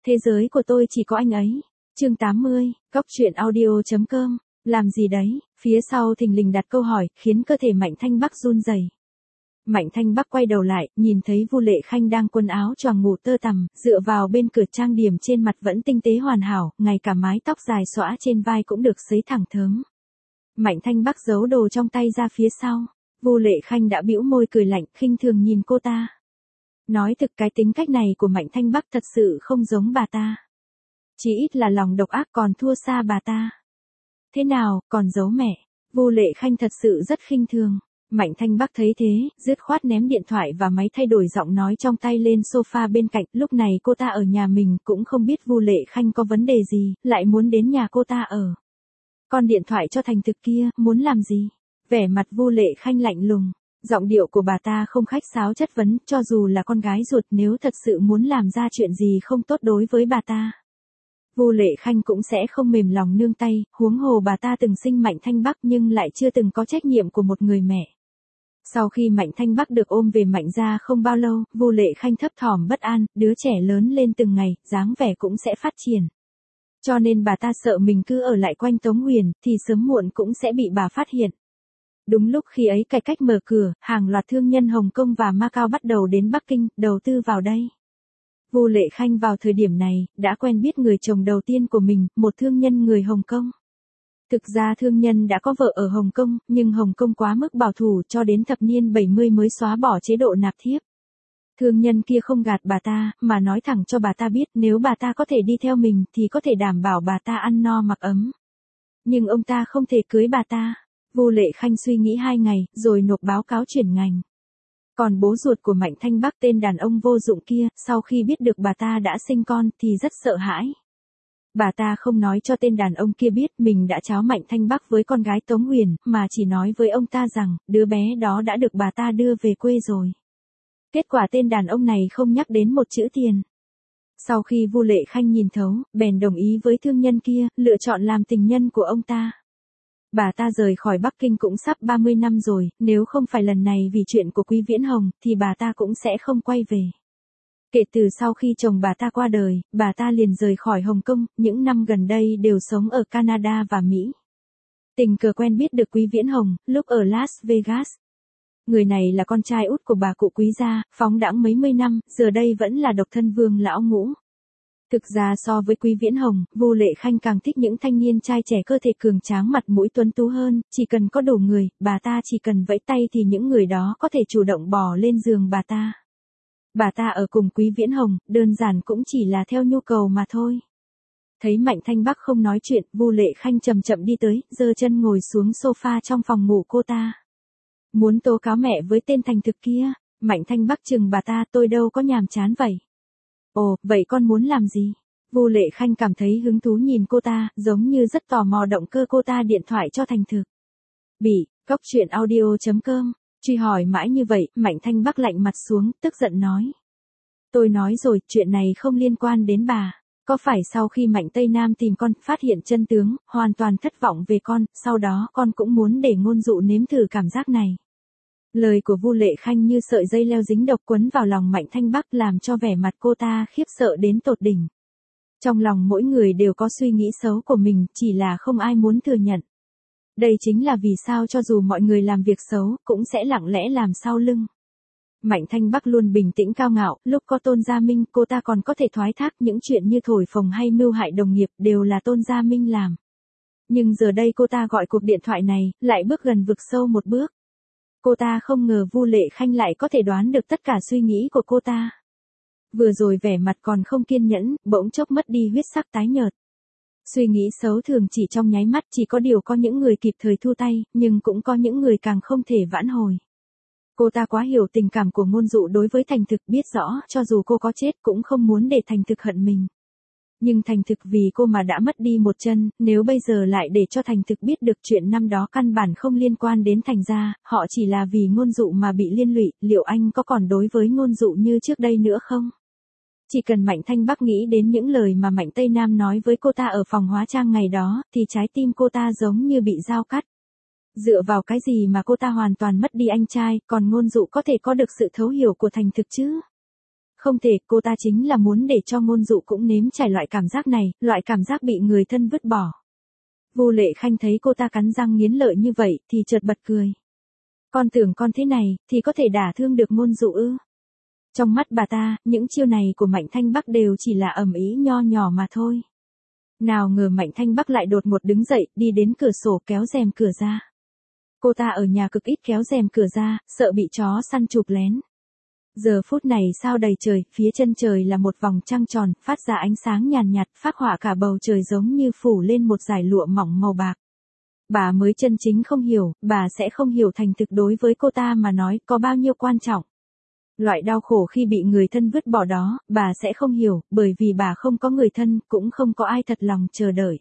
Thế giới của tôi chỉ có anh ấy. Chương 80, Cóc truyện audio.com. Làm gì đấy? Phía sau thình lình đặt câu hỏi, khiến cơ thể Mạnh Thanh Bắc run rẩy. Mạnh Thanh Bắc quay đầu lại, nhìn thấy Vu Lệ Khanh đang quần áo choàng ngủ tơ tằm, dựa vào bên cửa trang điểm, trên mặt vẫn tinh tế hoàn hảo, ngay cả mái tóc dài xõa trên vai cũng được sấy thẳng thớm. Mạnh Thanh Bắc giấu đồ trong tay ra phía sau. Vu Lệ Khanh đã bĩu môi cười lạnh, khinh thường nhìn cô ta. Nói thực, cái tính cách này của Mạnh Thanh Bắc thật sự không giống bà ta. Chỉ ít là lòng độc ác còn thua xa bà ta. Thế nào, còn giấu mẹ? Vu Lệ Khanh thật sự rất khinh thường. Mạnh Thanh Bắc thấy thế, dứt khoát ném điện thoại và máy thay đổi giọng nói trong tay lên sofa bên cạnh. Lúc này cô ta ở nhà mình, cũng không biết Vu Lệ Khanh có vấn đề gì, lại muốn đến nhà cô ta ở. Con điện thoại cho thành thực kia, muốn làm gì? Vẻ mặt Vu Lệ Khanh lạnh lùng. Giọng điệu của bà ta không khách sáo chất vấn, cho dù là con gái ruột, nếu thật sự muốn làm ra chuyện gì không tốt đối với bà ta, Vu Lệ Khanh cũng sẽ không mềm lòng nương tay, huống hồ bà ta từng sinh Mạnh Thanh Bắc nhưng lại chưa từng có trách nhiệm của một người mẹ. Sau khi Mạnh Thanh Bắc được ôm về Mạnh gia không bao lâu, Vu Lệ Khanh thấp thỏm bất an, đứa trẻ lớn lên từng ngày, dáng vẻ cũng sẽ phát triển. Cho nên bà ta sợ mình cứ ở lại quanh Tống Huyền, thì sớm muộn cũng sẽ bị bà phát hiện. Đúng lúc khi ấy cải cách mở cửa, hàng loạt thương nhân Hồng Kông và Macau bắt đầu đến Bắc Kinh, đầu tư vào đây. Vu Lệ Khanh vào thời điểm này, đã quen biết người chồng đầu tiên của mình, một thương nhân người Hồng Kông. Thực ra thương nhân đã có vợ ở Hồng Kông, nhưng Hồng Kông quá mức bảo thủ, cho đến thập niên 70 mới xóa bỏ chế độ nạp thiếp. Thương nhân kia không gạt bà ta, mà nói thẳng cho bà ta biết nếu bà ta có thể đi theo mình thì có thể đảm bảo bà ta ăn no mặc ấm. Nhưng ông ta không thể cưới bà ta. Vu Lệ Khanh suy nghĩ 2 ngày, rồi nộp báo cáo chuyển ngành. Còn bố ruột của Mạnh Thanh Bắc, tên đàn ông vô dụng kia, sau khi biết được bà ta đã sinh con thì rất sợ hãi. Bà ta không nói cho tên đàn ông kia biết mình đã tráo Mạnh Thanh Bắc với con gái Tống Huyền, mà chỉ nói với ông ta rằng, đứa bé đó đã được bà ta đưa về quê rồi. Kết quả tên đàn ông này không nhắc đến một chữ tiền. Sau khi Vu Lệ Khanh nhìn thấu, bèn đồng ý với thương nhân kia, lựa chọn làm tình nhân của ông ta. Bà ta rời khỏi Bắc Kinh cũng sắp 30 năm rồi, nếu không phải lần này vì chuyện của Quý Viễn Hồng, thì bà ta cũng sẽ không quay về. Kể từ sau khi chồng bà ta qua đời, bà ta liền rời khỏi Hồng Kông, những năm gần đây đều sống ở Canada và Mỹ. Tình cờ quen biết được Quý Viễn Hồng, lúc ở Las Vegas. Người này là con trai út của bà cụ Quý gia, phóng đãng mấy mươi năm, giờ đây vẫn là độc thân vương lão ngũ. Thực ra so với Quý Viễn Hồng, Vu Lệ Khanh càng thích những thanh niên trai trẻ cơ thể cường tráng, mặt mũi tuấn tú hơn, chỉ cần có đủ người, bà ta chỉ cần vẫy tay thì những người đó có thể chủ động bò lên giường bà ta. Bà ta ở cùng Quý Viễn Hồng, đơn giản cũng chỉ là theo nhu cầu mà thôi. Thấy Mạnh Thanh Bắc không nói chuyện, Vu Lệ Khanh chậm chậm đi tới, giơ chân ngồi xuống sofa trong phòng ngủ cô ta. Muốn tố cáo mẹ với tên thành thực kia. Mạnh Thanh Bắc chừng bà ta, tôi đâu có nhàm chán vậy. Ồ, vậy con muốn làm gì? Vu Lệ Khanh cảm thấy hứng thú nhìn cô ta, giống như rất tò mò động cơ cô ta điện thoại cho thành thực. Cóc truyện audio.com. Truy hỏi mãi như vậy, Mạnh Thanh Bắc lạnh mặt xuống, tức giận nói. Tôi nói rồi, chuyện này không liên quan đến bà. Có phải sau khi Mạnh Tây Nam tìm con, phát hiện chân tướng, hoàn toàn thất vọng về con, sau đó con cũng muốn để Ngôn Dụ nếm thử cảm giác này. Lời của Vu Lệ Khanh như sợi dây leo dính độc quấn vào lòng Mạnh Thanh Bắc, làm cho vẻ mặt cô ta khiếp sợ đến tột đỉnh. Trong lòng mỗi người đều có suy nghĩ xấu của mình, chỉ là không ai muốn thừa nhận. Đây chính là vì sao cho dù mọi người làm việc xấu, cũng sẽ lặng lẽ làm sau lưng. Mạnh Thanh Bắc luôn bình tĩnh cao ngạo, lúc có Tôn Gia Minh, cô ta còn có thể thoái thác những chuyện như thổi phồng hay mưu hại đồng nghiệp, đều là Tôn Gia Minh làm. Nhưng giờ đây cô ta gọi cuộc điện thoại này, lại bước gần vực sâu một bước. Cô ta không ngờ Vu Lệ Khanh lại có thể đoán được tất cả suy nghĩ của cô ta. Vừa rồi vẻ mặt còn không kiên nhẫn, bỗng chốc mất đi huyết sắc tái nhợt. Suy nghĩ xấu thường chỉ trong nháy mắt, chỉ có điều có những người kịp thời thu tay, nhưng cũng có những người càng không thể vãn hồi. Cô ta quá hiểu tình cảm của Ngôn Dụ đối với thành thực, biết rõ, cho dù cô có chết cũng không muốn để thành thực hận mình. Nhưng thành thực vì cô mà đã mất đi một chân, nếu bây giờ lại để cho thành thực biết được chuyện năm đó căn bản không liên quan đến thành gia, họ chỉ là vì Ngôn Dụ mà bị liên lụy, liệu anh có còn đối với Ngôn Dụ như trước đây nữa không? Chỉ cần Mạnh Thanh Bắc nghĩ đến những lời mà Mạnh Tây Nam nói với cô ta ở phòng hóa trang ngày đó, thì trái tim cô ta giống như bị dao cắt. Dựa vào cái gì mà cô ta hoàn toàn mất đi anh trai, còn Ngôn Dụ có thể có được sự thấu hiểu của thành thực chứ? Không thể, cô ta chính là muốn để cho Ngôn Dụ cũng nếm trải loại cảm giác này, loại cảm giác bị người thân vứt bỏ. Vu Lệ Khanh thấy cô ta cắn răng nghiến lợi như vậy, thì chợt bật cười. Con tưởng con thế này, thì có thể đả thương được Ngôn Dụ ư? Trong mắt bà ta, những chiêu này của Mạnh Thanh Bắc đều chỉ là ầm ĩ nho nhỏ mà thôi. Nào ngờ Mạnh Thanh Bắc lại đột ngột đứng dậy, đi đến cửa sổ kéo rèm cửa ra. Cô ta ở nhà cực ít kéo rèm cửa ra, sợ bị chó săn chụp lén. Giờ phút này sao đầy trời, phía chân trời là một vòng trăng tròn, phát ra ánh sáng nhàn nhạt, phác họa cả bầu trời giống như phủ lên một dải lụa mỏng màu bạc. Bà mới chân chính không hiểu, bà sẽ không hiểu thành thực đối với cô ta mà nói có bao nhiêu quan trọng. Loại đau khổ khi bị người thân vứt bỏ đó, bà sẽ không hiểu, bởi vì bà không có người thân, cũng không có ai thật lòng chờ đợi.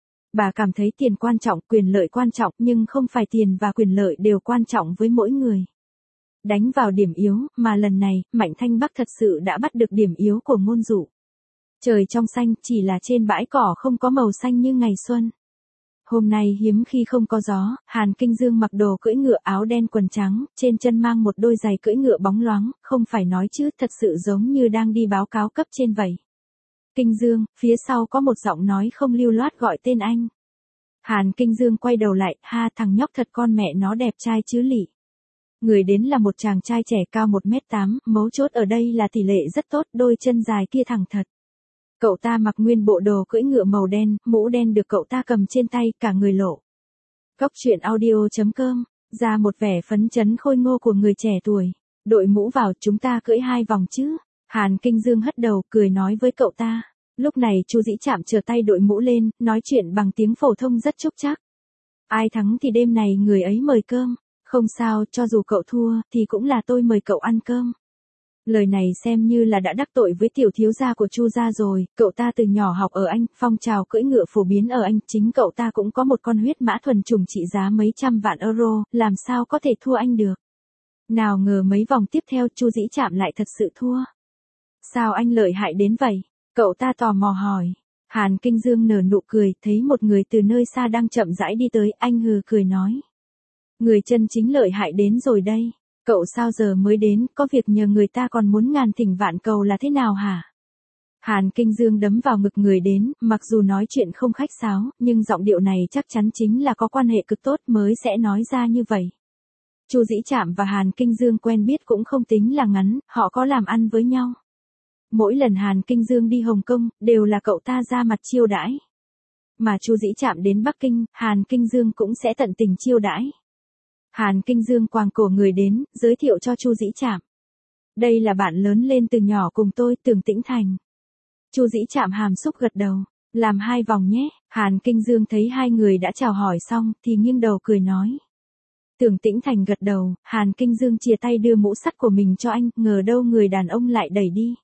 Bà cảm thấy tiền quan trọng, quyền lợi quan trọng, nhưng không phải tiền và quyền lợi đều quan trọng với mỗi người. Đánh vào điểm yếu, mà lần này, Mạnh Thanh Bắc thật sự đã bắt được điểm yếu của Ngôn Dụ. Trời trong xanh, chỉ là trên bãi cỏ không có màu xanh như ngày xuân. Hôm nay hiếm khi không có gió, Hàn Kinh Dương mặc đồ cưỡi ngựa áo đen quần trắng, trên chân mang một đôi giày cưỡi ngựa bóng loáng, không phải nói chứ, thật sự giống như đang đi báo cáo cấp trên vậy. Kinh Dương, phía sau có một giọng nói không lưu loát gọi tên anh. Hàn Kinh Dương quay đầu lại, ha, thằng nhóc thật con mẹ nó đẹp trai chứ lị. Người đến là một chàng trai trẻ cao 1m8, mấu chốt ở đây là tỷ lệ rất tốt, đôi chân dài kia thẳng thật. Cậu ta mặc nguyên bộ đồ cưỡi ngựa màu đen, mũ đen được cậu ta cầm trên tay, cả người lộ. Cóc truyện audio.com, ra một vẻ phấn chấn khôi ngô của người trẻ tuổi. Đội mũ vào, chúng ta cưỡi 2 vòng chứ. Hàn Kinh Dương hất đầu, cười nói với cậu ta. Lúc này Chu Dĩ Trạm trở tay đội mũ lên, nói chuyện bằng tiếng phổ thông rất chúc chắc. Ai thắng thì đêm này người ấy mời cơm. Không sao, cho dù cậu thua, thì cũng là tôi mời cậu ăn cơm. Lời này xem như là đã đắc tội với tiểu thiếu gia của Chu gia rồi, cậu ta từ nhỏ học ở Anh, phong trào cưỡi ngựa phổ biến ở Anh, chính cậu ta cũng có một con huyết mã thuần chủng trị giá mấy trăm vạn euro, làm sao có thể thua anh được. Nào ngờ mấy vòng tiếp theo Chu Dĩ Trạm lại thật sự thua. Sao anh lợi hại đến vậy? Cậu ta tò mò hỏi. Hàn Kinh Dương nở nụ cười, thấy một người từ nơi xa đang chậm rãi đi tới, anh hừ cười nói. Người chân chính lợi hại đến rồi đây. Cậu sao giờ mới đến, có việc nhờ người ta còn muốn ngàn thỉnh vạn cầu là thế nào hả? Hàn Kinh Dương đấm vào ngực người đến, mặc dù nói chuyện không khách sáo, nhưng giọng điệu này chắc chắn chính là có quan hệ cực tốt mới sẽ nói ra như vậy. Chu Dĩ Trạm và Hàn Kinh Dương quen biết cũng không tính là ngắn, họ có làm ăn với nhau. Mỗi lần Hàn Kinh Dương đi Hồng Kông, đều là cậu ta ra mặt chiêu đãi. Mà Chu Dĩ Trạm đến Bắc Kinh, Hàn Kinh Dương cũng sẽ tận tình chiêu đãi. Hàn Kinh Dương quàng cổ người đến, giới thiệu cho Chu Dĩ Trạm. Đây là bạn lớn lên từ nhỏ cùng tôi, Tưởng Tĩnh Thành. Chu Dĩ Trạm hàm xúc gật đầu, làm 2 vòng nhé. Hàn Kinh Dương thấy hai người đã chào hỏi xong, thì nghiêng đầu cười nói. Tưởng Tĩnh Thành gật đầu, Hàn Kinh Dương chìa tay đưa mũ sắt của mình cho anh, ngờ đâu người đàn ông lại đẩy đi.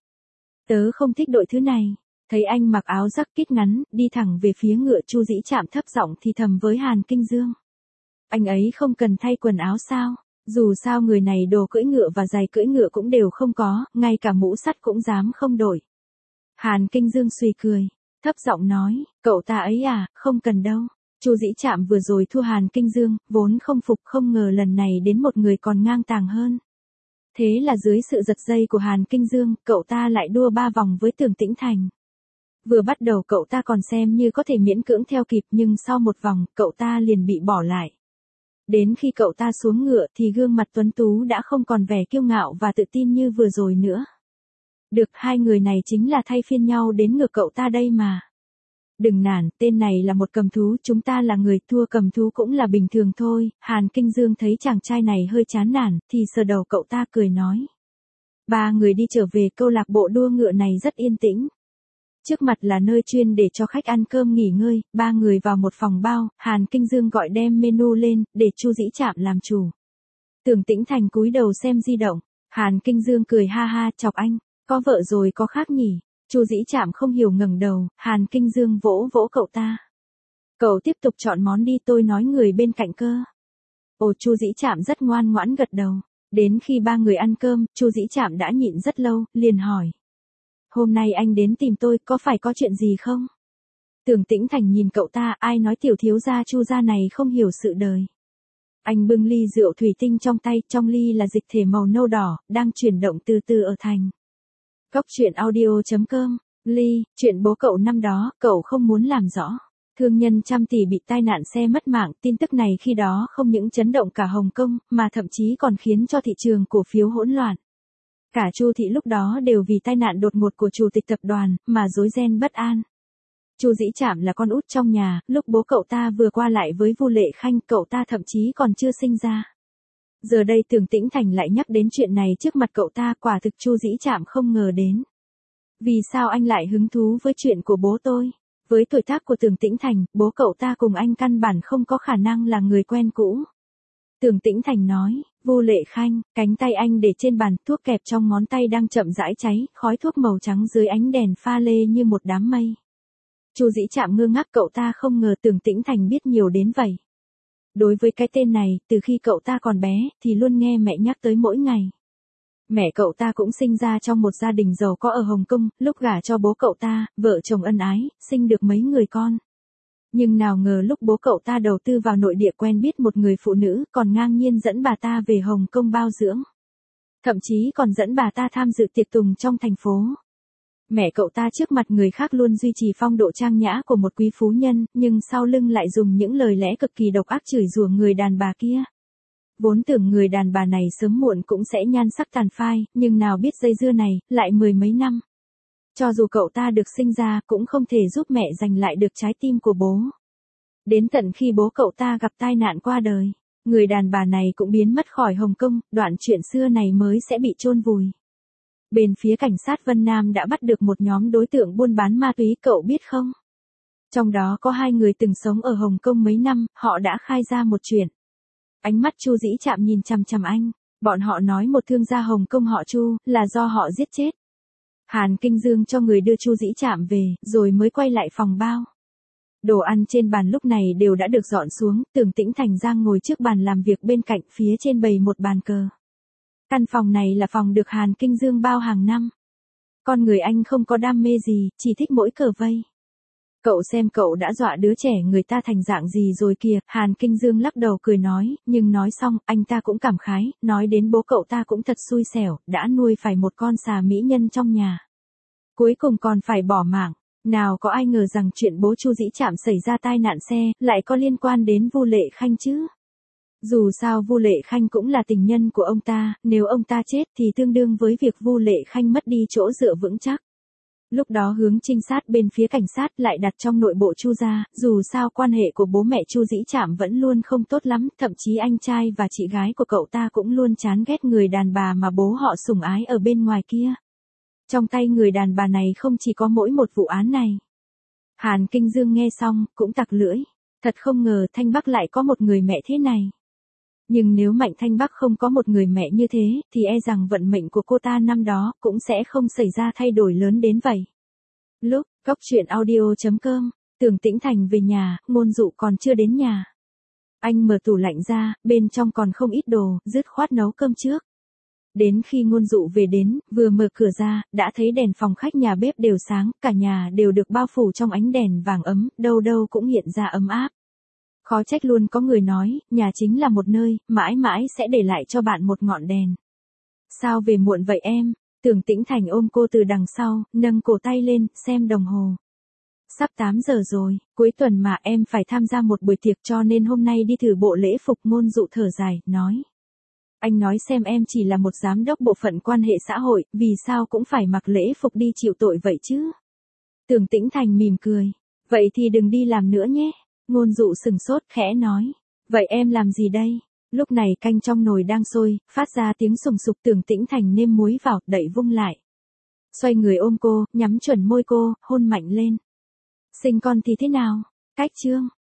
Tớ không thích đội thứ này. Thấy anh mặc áo jacket ngắn, đi thẳng về phía ngựa, Chu Dĩ Trạm thấp giọng thì thầm với Hàn Kinh Dương. Anh ấy không cần thay quần áo sao? Dù sao người này đồ cưỡi ngựa và giày cưỡi ngựa cũng đều không có, ngay cả mũ sắt cũng dám không đổi. Hàn Kinh Dương suy cười, thấp giọng nói, cậu ta ấy à, không cần đâu. Chu Dĩ Trạm vừa rồi thua Hàn Kinh Dương, vốn không phục, không ngờ lần này đến một người còn ngang tàng hơn. Thế là dưới sự giật dây của Hàn Kinh Dương, cậu ta lại đua 3 vòng với Tưởng Tĩnh Thành. Vừa bắt đầu cậu ta còn xem như có thể miễn cưỡng theo kịp, nhưng sau một vòng, cậu ta liền bị bỏ lại. Đến khi cậu ta xuống ngựa thì gương mặt tuấn tú đã không còn vẻ kiêu ngạo và tự tin như vừa rồi nữa. Được, hai người này chính là thay phiên nhau đến ngược cậu ta đây mà. Đừng nản, tên này là một cầm thú, chúng ta là người, thua cầm thú cũng là bình thường thôi. Hàn Kinh Dương thấy chàng trai này hơi chán nản, thì sờ đầu cậu ta cười nói. 3 người đi trở về câu lạc bộ đua ngựa này rất yên tĩnh. Trước mặt là nơi chuyên để cho khách ăn cơm nghỉ ngơi, 3 người vào một phòng bao, Hàn Kinh Dương gọi đem menu lên, để Chu Dĩ Trạm làm chủ. Tưởng Tĩnh Thành cúi đầu xem di động, Hàn Kinh Dương cười ha ha, chọc anh, có vợ rồi có khác nhỉ? Chu Dĩ Trạm không hiểu ngẩng đầu, Hàn Kinh Dương vỗ vỗ cậu ta. Cậu tiếp tục chọn món đi, tôi nói người bên cạnh cơ. Ồ, Chu Dĩ Trạm rất ngoan ngoãn gật đầu. Đến khi 3 người ăn cơm, Chu Dĩ Trạm đã nhịn rất lâu, liền hỏi. Hôm nay anh đến tìm tôi, có phải có chuyện gì không? Tưởng Tĩnh Thành nhìn cậu ta, ai nói tiểu thiếu gia Chu gia này không hiểu sự đời. Anh bưng ly rượu thủy tinh trong tay, trong ly là dịch thể màu nâu đỏ, đang chuyển động từ từ ở thành. Cóc truyện audio.com, Ly, chuyện bố cậu năm đó, cậu không muốn làm rõ. Thương nhân trăm tỷ bị tai nạn xe mất mạng, tin tức này khi đó không những chấn động cả Hồng Kông, mà thậm chí còn khiến cho thị trường cổ phiếu hỗn loạn. Cả Chu thị lúc đó đều vì tai nạn đột ngột của chủ tịch tập đoàn, mà rối ren bất an. Chu Dĩ Trạm là con út trong nhà, lúc bố cậu ta vừa qua lại với Vu Lệ Khanh, cậu ta thậm chí còn chưa sinh ra. Giờ đây Tưởng Tĩnh Thành lại nhắc đến chuyện này trước mặt cậu ta, quả thực Chu Dĩ Trạm không ngờ đến. Vì sao anh lại hứng thú với chuyện của bố tôi? Với tuổi tác của Tưởng Tĩnh Thành, bố cậu ta cùng anh căn bản không có khả năng là người quen cũ. Tưởng Tĩnh Thành nói, Vu Lệ Khanh, cánh tay anh để trên bàn, thuốc kẹp trong ngón tay đang chậm rãi cháy, khói thuốc màu trắng dưới ánh đèn pha lê như một đám mây. Chu Dĩ Trạm ngơ ngác, cậu ta không ngờ Tưởng Tĩnh Thành biết nhiều đến vậy. Đối với cái tên này, từ khi cậu ta còn bé, thì luôn nghe mẹ nhắc tới mỗi ngày. Mẹ cậu ta cũng sinh ra trong một gia đình giàu có ở Hồng Kông, lúc gả cho bố cậu ta, vợ chồng ân ái, sinh được mấy người con. Nhưng nào ngờ lúc bố cậu ta đầu tư vào nội địa quen biết một người phụ nữ, còn ngang nhiên dẫn bà ta về Hồng Kông bao dưỡng. Thậm chí còn dẫn bà ta tham dự tiệc tùng trong thành phố. Mẹ cậu ta trước mặt người khác luôn duy trì phong độ trang nhã của một quý phú nhân, nhưng sau lưng lại dùng những lời lẽ cực kỳ độc ác chửi rủa người đàn bà kia. Vốn tưởng người đàn bà này sớm muộn cũng sẽ nhan sắc tàn phai, nhưng nào biết dây dưa này, lại mười mấy năm. Cho dù cậu ta được sinh ra, cũng không thể giúp mẹ giành lại được trái tim của bố. Đến tận khi bố cậu ta gặp tai nạn qua đời, người đàn bà này cũng biến mất khỏi Hồng Kông, đoạn chuyện xưa này mới sẽ bị chôn vùi. Bên phía cảnh sát Vân Nam đã bắt được một nhóm đối tượng buôn bán ma túy, cậu biết không? Trong đó có 2 người từng sống ở Hồng Kông mấy năm, họ đã khai ra một chuyện. Ánh mắt Chu Dĩ Trạm nhìn chằm chằm anh, bọn họ nói một thương gia Hồng Kông họ Chu, là do họ giết chết. Hàn Kinh Dương cho người đưa Chu Dĩ Trạm về, rồi mới quay lại phòng bao. Đồ ăn trên bàn lúc này đều đã được dọn xuống, Tưởng Tĩnh Thành Giang ngồi trước bàn làm việc bên cạnh, phía trên bày một bàn cờ. Căn phòng này là phòng được Hàn Kinh Dương bao hàng năm. Con người anh không có đam mê gì, chỉ thích mỗi cờ vây. Cậu xem cậu đã dọa đứa trẻ người ta thành dạng gì rồi kìa, Hàn Kinh Dương lắc đầu cười nói, nhưng nói xong, anh ta cũng cảm khái, nói đến bố cậu ta cũng thật xui xẻo, đã nuôi phải một con xà mỹ nhân trong nhà. Cuối cùng còn phải bỏ mạng, nào có ai ngờ rằng chuyện bố Chu Dĩ Trạm xảy ra tai nạn xe, lại có liên quan đến Vu Lệ Khanh chứ. Dù sao Vu Lệ Khanh cũng là tình nhân của ông ta, nếu ông ta chết thì tương đương với việc Vu Lệ Khanh mất đi chỗ dựa vững chắc. Lúc đó hướng trinh sát bên phía cảnh sát lại đặt trong nội bộ Chu gia, dù sao quan hệ của bố mẹ Chu Dĩ Trạm vẫn luôn không tốt lắm, thậm chí anh trai và chị gái của cậu ta cũng luôn chán ghét người đàn bà mà bố họ sủng ái ở bên ngoài kia. Trong tay người đàn bà này không chỉ có mỗi một vụ án này. Hàn Kinh Dương nghe xong, cũng tặc lưỡi. Thật không ngờ Thanh Bắc lại có một người mẹ thế này. Nhưng nếu Mạnh Thanh Bắc không có một người mẹ như thế, thì e rằng vận mệnh của cô ta năm đó cũng sẽ không xảy ra thay đổi lớn đến vậy. Lúc, Cóc truyện audio.com, Tưởng Tĩnh Thành về nhà, Ngôn Dụ còn chưa đến nhà. Anh mở tủ lạnh ra, bên trong còn không ít đồ, dứt khoát nấu cơm trước. Đến khi Ngôn Dụ về đến, vừa mở cửa ra, đã thấy đèn phòng khách nhà bếp đều sáng, cả nhà đều được bao phủ trong ánh đèn vàng ấm, đâu đâu cũng hiện ra ấm áp. Khó trách luôn có người nói, nhà chính là một nơi, mãi mãi sẽ để lại cho bạn một ngọn đèn. Sao về muộn vậy em? Tưởng Tĩnh Thành ôm cô từ đằng sau, nâng cổ tay lên, xem đồng hồ. Sắp 8 giờ rồi, cuối tuần mà em phải tham gia một buổi tiệc cho nên hôm nay đi thử bộ lễ phục. Ngôn Dụ thở dài, nói. Anh nói xem em chỉ là một giám đốc bộ phận quan hệ xã hội, vì sao cũng phải mặc lễ phục đi chịu tội vậy chứ? Tưởng Tĩnh Thành mỉm cười. Vậy thì đừng đi làm nữa nhé. Ngôn Dụ sừng sốt khẽ nói. Vậy em làm gì đây? Lúc này canh trong nồi đang sôi, phát ra tiếng sùng sục. Tưởng Tĩnh Thành nêm muối vào, đậy vung lại. Xoay người ôm cô, nhắm chuẩn môi cô, hôn mạnh lên. Sinh con thì thế nào? Cách chương.